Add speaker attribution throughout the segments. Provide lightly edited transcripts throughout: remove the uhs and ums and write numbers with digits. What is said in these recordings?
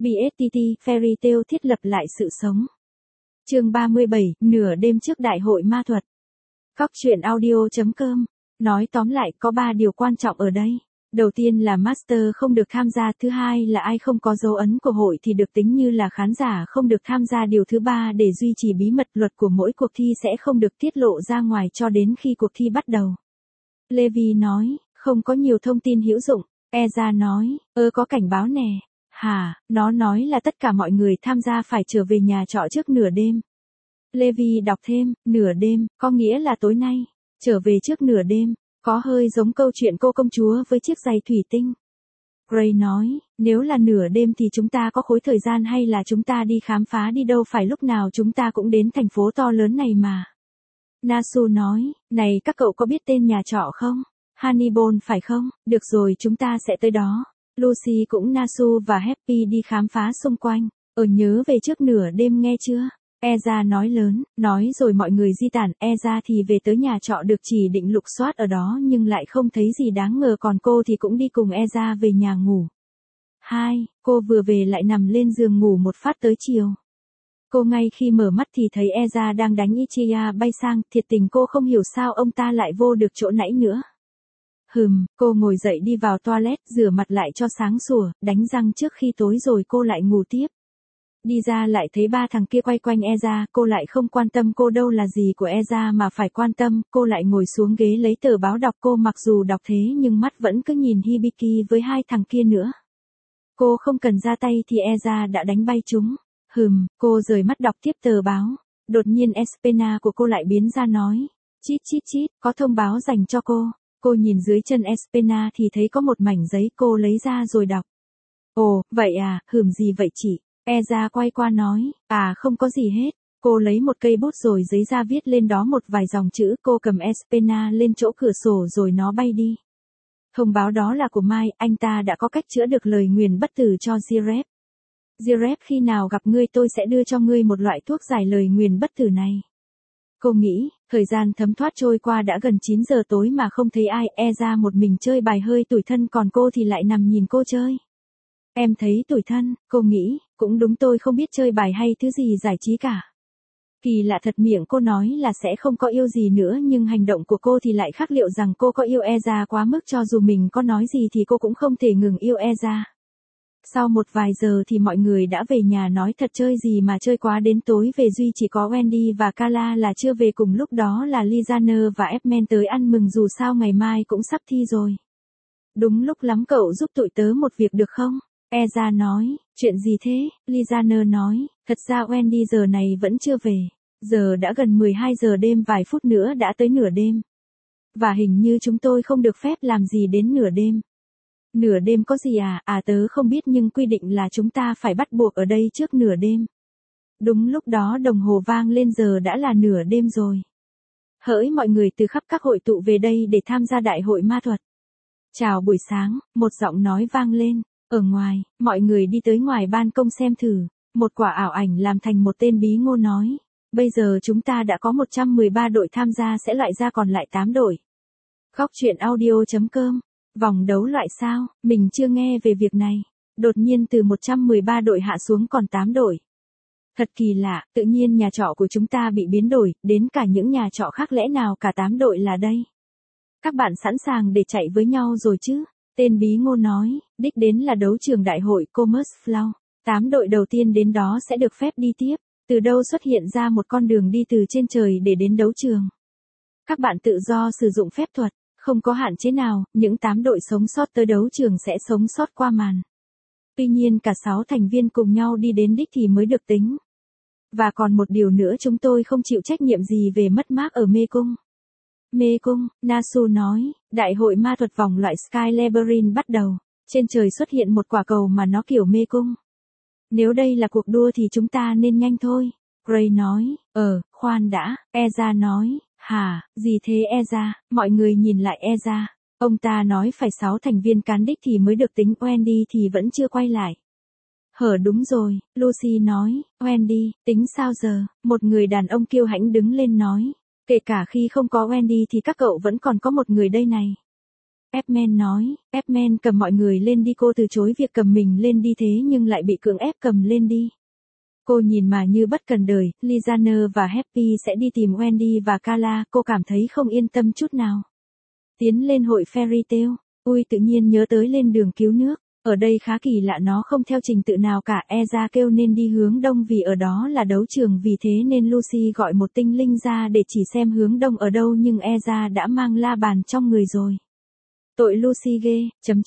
Speaker 1: BSTT, Fairy Tail thiết lập lại sự sống. Chương 37, nửa đêm trước đại hội ma thuật. Cóc truyện audio.com. Nói tóm lại có 3 điều quan trọng ở đây. Đầu tiên là Master không được tham gia, thứ hai là ai không có dấu ấn của hội thì được tính như là khán giả không được tham gia, điều thứ ba để duy trì bí mật luật của mỗi cuộc thi sẽ không được tiết lộ ra ngoài cho đến khi cuộc thi bắt đầu. Levi nói, không có nhiều thông tin hữu dụng. Ezra nói, có cảnh báo nè. Hả, nó nói là tất cả mọi người tham gia phải trở về nhà trọ trước nửa đêm. Levi đọc thêm, nửa đêm, có nghĩa là tối nay. Trở về trước nửa đêm, có hơi giống câu chuyện cô công chúa với chiếc giày thủy tinh. Gray nói, nếu là nửa đêm thì chúng ta có khối thời gian hay là chúng ta đi khám phá đi, đâu phải lúc nào chúng ta cũng đến thành phố to lớn này mà. Nasu nói, này các cậu có biết tên nhà trọ không? Hannibal phải không? Được rồi, chúng ta sẽ tới đó. Lucy cũng Nasu và Happy đi khám phá xung quanh. Nhớ về trước nửa đêm nghe chưa? Ezra nói lớn, nói rồi mọi người di tản. Ezra thì về tới nhà trọ được chỉ định lục soát ở đó nhưng lại không thấy gì đáng ngờ, còn cô thì cũng đi cùng Ezra về nhà ngủ. Cô vừa về lại nằm lên giường ngủ một phát tới chiều. Cô ngay khi mở mắt thì thấy Ezra đang đánh Ichiya bay sang, thiệt tình cô không hiểu sao ông ta lại vô được chỗ nãy nữa. Cô ngồi dậy đi vào toilet, rửa mặt lại cho sáng sủa, đánh răng trước khi tối rồi cô lại ngủ tiếp. Đi ra lại thấy 3 thằng kia quay quanh Ezra, cô lại không quan tâm, cô đâu là gì của Ezra mà phải quan tâm, cô lại ngồi xuống ghế lấy tờ báo đọc. Cô mặc dù đọc thế nhưng mắt vẫn cứ nhìn Hibiki với 2 thằng kia nữa. Cô không cần ra tay thì Ezra đã đánh bay chúng. Cô rời mắt đọc tiếp tờ báo. Đột nhiên Espena của cô lại biến ra nói, chít chít chít, có thông báo dành cho cô. Cô nhìn dưới chân Espena thì thấy có một mảnh giấy, cô lấy ra rồi đọc. Ồ, vậy à, gì vậy chị? Ezra quay qua nói, không có gì hết. Cô lấy một cây bút rồi giấy ra viết lên đó một vài dòng chữ, cô cầm Espena lên chỗ cửa sổ rồi nó bay đi. Thông báo đó là của Mai, anh ta đã có cách chữa được lời nguyền bất tử cho Jirep. Jirep, khi nào gặp ngươi tôi sẽ đưa cho ngươi một loại thuốc giải lời nguyền bất tử này. Cô nghĩ, thời gian thấm thoát trôi qua đã gần 9 giờ tối mà không thấy ai. Ezra một mình chơi bài hơi tủi thân, còn cô thì lại nằm nhìn cô chơi. Em thấy tủi thân, cô nghĩ, cũng đúng, tôi không biết chơi bài hay thứ gì giải trí cả. Kỳ lạ thật, miệng cô nói là sẽ không có yêu gì nữa nhưng hành động của cô thì lại khác, liệu rằng cô có yêu Ezra quá mức, cho dù mình có nói gì thì cô cũng không thể ngừng yêu Ezra. Sau một vài giờ thì mọi người đã về nhà, nói thật chơi gì mà chơi quá đến tối về, duy chỉ có Wendy và Carla là chưa về, cùng lúc đó là Lizaner và Edmund tới ăn mừng, dù sao ngày mai cũng sắp thi rồi. Đúng lúc lắm, cậu giúp tụi tớ một việc được không? Ezra nói, chuyện gì thế? Lizaner nói, thật ra Wendy giờ này vẫn chưa về. Giờ đã gần 12 giờ đêm, vài phút nữa đã tới nửa đêm. Và hình như chúng tôi không được phép làm gì đến nửa đêm. Nửa đêm có gì à? Tớ không biết nhưng quy định là chúng ta phải bắt buộc ở đây trước nửa đêm. Đúng lúc đó đồng hồ vang lên, giờ đã là nửa đêm rồi. Hỡi mọi người từ khắp các hội tụ về đây để tham gia đại hội ma thuật. Chào buổi sáng, một giọng nói vang lên. Ở ngoài, mọi người đi tới ngoài ban công xem thử. Một quả ảo ảnh làm thành một tên bí ngô nói. Bây giờ chúng ta đã có 113 đội tham gia, sẽ loại ra còn lại 8 đội. Cóc truyện audio.com. Vòng đấu loại sao? Mình chưa nghe về việc này. Đột nhiên từ 113 đội hạ xuống còn 8 đội. Thật kỳ lạ, tự nhiên nhà trọ của chúng ta bị biến đổi, đến cả những nhà trọ khác, lẽ nào cả 8 đội là đây? Các bạn sẵn sàng để chạy với nhau rồi chứ? Tên bí ngô nói, đích đến là đấu trường đại hội Commerce Flow. 8 đội đầu tiên đến đó sẽ được phép đi tiếp. Từ đâu xuất hiện ra một con đường đi từ trên trời để đến đấu trường. Các bạn tự do sử dụng phép thuật, không có hạn chế nào, những 8 đội sống sót tới đấu trường sẽ sống sót qua màn. Tuy nhiên cả 6 thành viên cùng nhau đi đến đích thì mới được tính. Và còn một điều nữa, chúng tôi không chịu trách nhiệm gì về mất mát ở mê cung. Mê cung, Nasu nói, đại hội ma thuật vòng loại Sky Labyrinth bắt đầu. Trên trời xuất hiện một quả cầu mà nó kiểu mê cung. Nếu đây là cuộc đua thì chúng ta nên nhanh thôi. Gray nói, khoan đã. Ezra nói, hả, gì thế Ezra? Mọi người nhìn lại Ezra. Ông ta nói phải 6 thành viên cán đích thì mới được tính, Wendy thì vẫn chưa quay lại. Đúng rồi, Lucy nói, Wendy, tính sao giờ? Một người đàn ông kiêu hãnh đứng lên nói, kể cả khi không có Wendy thì các cậu vẫn còn có một người đây này. Edmund nói, Edmund cầm mọi người lên đi, cô từ chối việc cầm mình lên đi thế nhưng lại bị cưỡng ép cầm lên đi. Cô nhìn mà như bất cần đời, Lizaner và Happy sẽ đi tìm Wendy và Carla, cô cảm thấy không yên tâm chút nào. Tiến lên hội Fairy Tail, ui tự nhiên nhớ tới lên đường cứu nước, ở đây khá kỳ lạ, nó không theo trình tự nào cả. Eza kêu nên đi hướng đông vì ở đó là đấu trường, vì thế nên Lucy gọi một tinh linh ra để chỉ xem hướng đông ở đâu, nhưng Eza đã mang la bàn trong người rồi. Tội Lucy ghê,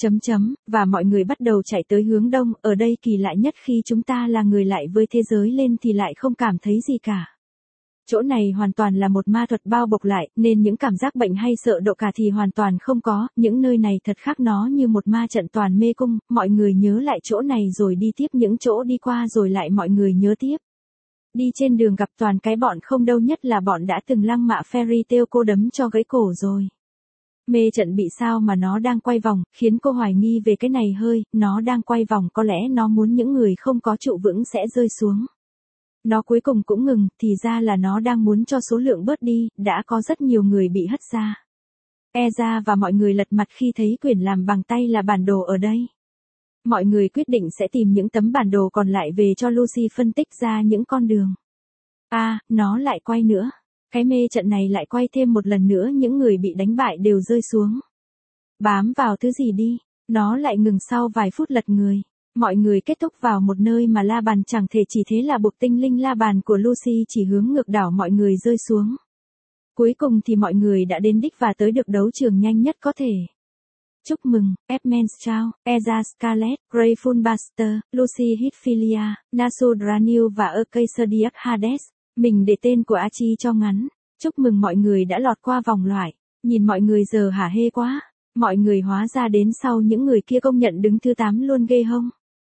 Speaker 1: và mọi người bắt đầu chạy tới hướng đông. Ở đây kỳ lạ nhất, khi chúng ta là người lại với thế giới lên thì lại không cảm thấy gì cả. Chỗ này hoàn toàn là một ma thuật bao bọc lại, nên những cảm giác bệnh hay sợ độ cả thì hoàn toàn không có. Những nơi này thật khác, nó như một ma trận toàn mê cung. Mọi người nhớ lại chỗ này rồi đi tiếp những chỗ đi qua rồi lại mọi người nhớ tiếp. Đi trên đường gặp toàn cái bọn không đâu, nhất là bọn đã từng lăng mạ Fairy Tail, cô đấm cho gãy cổ rồi. Mê trận bị sao mà nó đang quay vòng, khiến cô hoài nghi về cái này hơi, nó đang quay vòng, có lẽ nó muốn những người không có trụ vững sẽ rơi xuống. Nó cuối cùng cũng ngừng, thì ra là nó đang muốn cho số lượng bớt đi, đã có rất nhiều người bị hất ra. Eza và mọi người lật mặt khi thấy quyển làm bằng tay là bản đồ ở đây. Mọi người quyết định sẽ tìm những tấm bản đồ còn lại về cho Lucy phân tích ra những con đường. Nó lại quay nữa. Cái mê trận này lại quay thêm một lần nữa, những người bị đánh bại đều rơi xuống. Bám vào thứ gì đi, nó lại ngừng sau vài phút lật người. Mọi người kết thúc vào một nơi mà la bàn chẳng thể, chỉ thế là buộc tinh linh la bàn của Lucy chỉ hướng ngược đảo mọi người rơi xuống. Cuối cùng thì mọi người đã đến đích và tới được đấu trường nhanh nhất có thể. Chúc mừng, Edmund Strauss, Eza Scarlett, Grateful Buster, Lucy Heathfilia, Nasu Daniel và Arcadius Hades. Mình để tên của Archie cho ngắn. Chúc mừng mọi người đã lọt qua vòng loại. Nhìn mọi người giờ hả hê quá. Mọi người hóa ra đến sau những người kia công nhận đứng thứ 8 luôn, ghê hông?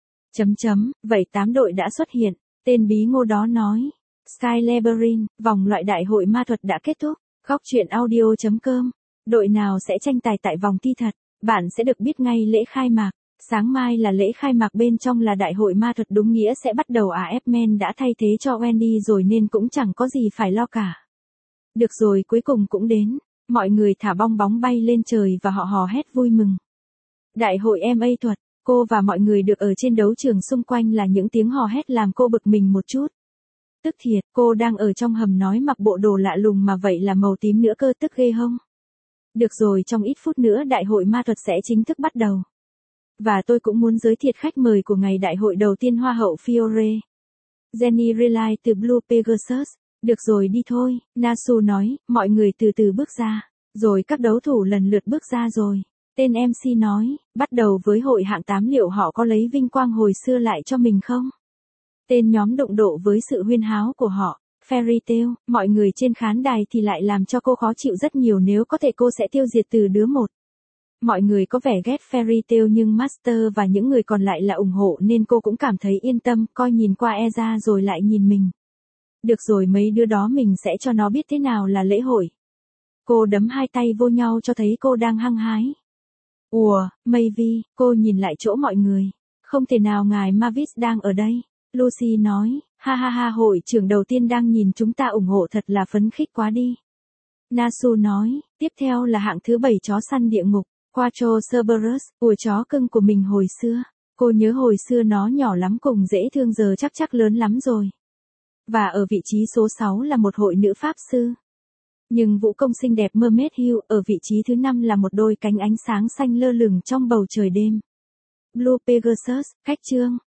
Speaker 1: Vậy 8 đội đã xuất hiện. Tên bí ngô đó nói. Sky Labyrinth, vòng loại đại hội ma thuật đã kết thúc. Góc truyện audio.com. Đội nào sẽ tranh tài tại vòng thi thật? Bạn sẽ được biết ngay lễ khai mạc. Sáng mai là lễ khai mạc, bên trong là đại hội ma thuật đúng nghĩa sẽ bắt đầu. Edmund đã thay thế cho Wendy rồi nên cũng chẳng có gì phải lo cả. Được rồi, cuối cùng cũng đến. Mọi người thả bong bóng bay lên trời và họ hò hét vui mừng. Đại hội MA thuật, cô và mọi người được ở trên đấu trường, xung quanh là những tiếng hò hét làm cô bực mình một chút. Tức thiệt, cô đang ở trong hầm nói mặc bộ đồ lạ lùng mà vậy là màu tím nữa cơ, tức ghê hông? Được rồi, trong ít phút nữa đại hội ma thuật sẽ chính thức bắt đầu. Và tôi cũng muốn giới thiệu khách mời của ngày đại hội đầu tiên, Hoa hậu Fiore. Jenny Relight từ Blue Pegasus. Được rồi đi thôi, Nasu nói, mọi người từ từ bước ra. Rồi các đấu thủ lần lượt bước ra rồi. Tên MC nói, bắt đầu với hội hạng 8, liệu họ có lấy vinh quang hồi xưa lại cho mình không? Tên nhóm đụng độ với sự huyên háo của họ. Fairy Tail, mọi người trên khán đài thì lại làm cho cô khó chịu rất nhiều, nếu có thể cô sẽ tiêu diệt từ đứa một. Mọi người có vẻ ghét Fairy Tail nhưng Master và những người còn lại là ủng hộ nên cô cũng cảm thấy yên tâm, coi nhìn qua Eza rồi lại nhìn mình. Được rồi, mấy đứa đó mình sẽ cho nó biết thế nào là lễ hội. Cô đấm hai tay vô nhau cho thấy cô đang hăng hái. Maybe, cô nhìn lại chỗ mọi người. Không thể nào, ngài Mavis đang ở đây. Lucy nói, ha, hội trưởng đầu tiên đang nhìn chúng ta ủng hộ, thật là phấn khích quá đi. Nasu nói, tiếp theo là hạng thứ 7, chó săn địa ngục. Quattro Cerberus, chó cưng của mình hồi xưa. Cô nhớ hồi xưa nó nhỏ lắm cùng dễ thương, giờ chắc lớn lắm rồi. Và ở vị trí số 6 là một hội nữ pháp sư. Nhưng vũ công xinh đẹp Mermaid Hill. Ở vị trí thứ 5 là một đôi cánh ánh sáng xanh lơ lửng trong bầu trời đêm. Blue Pegasus, cách chương.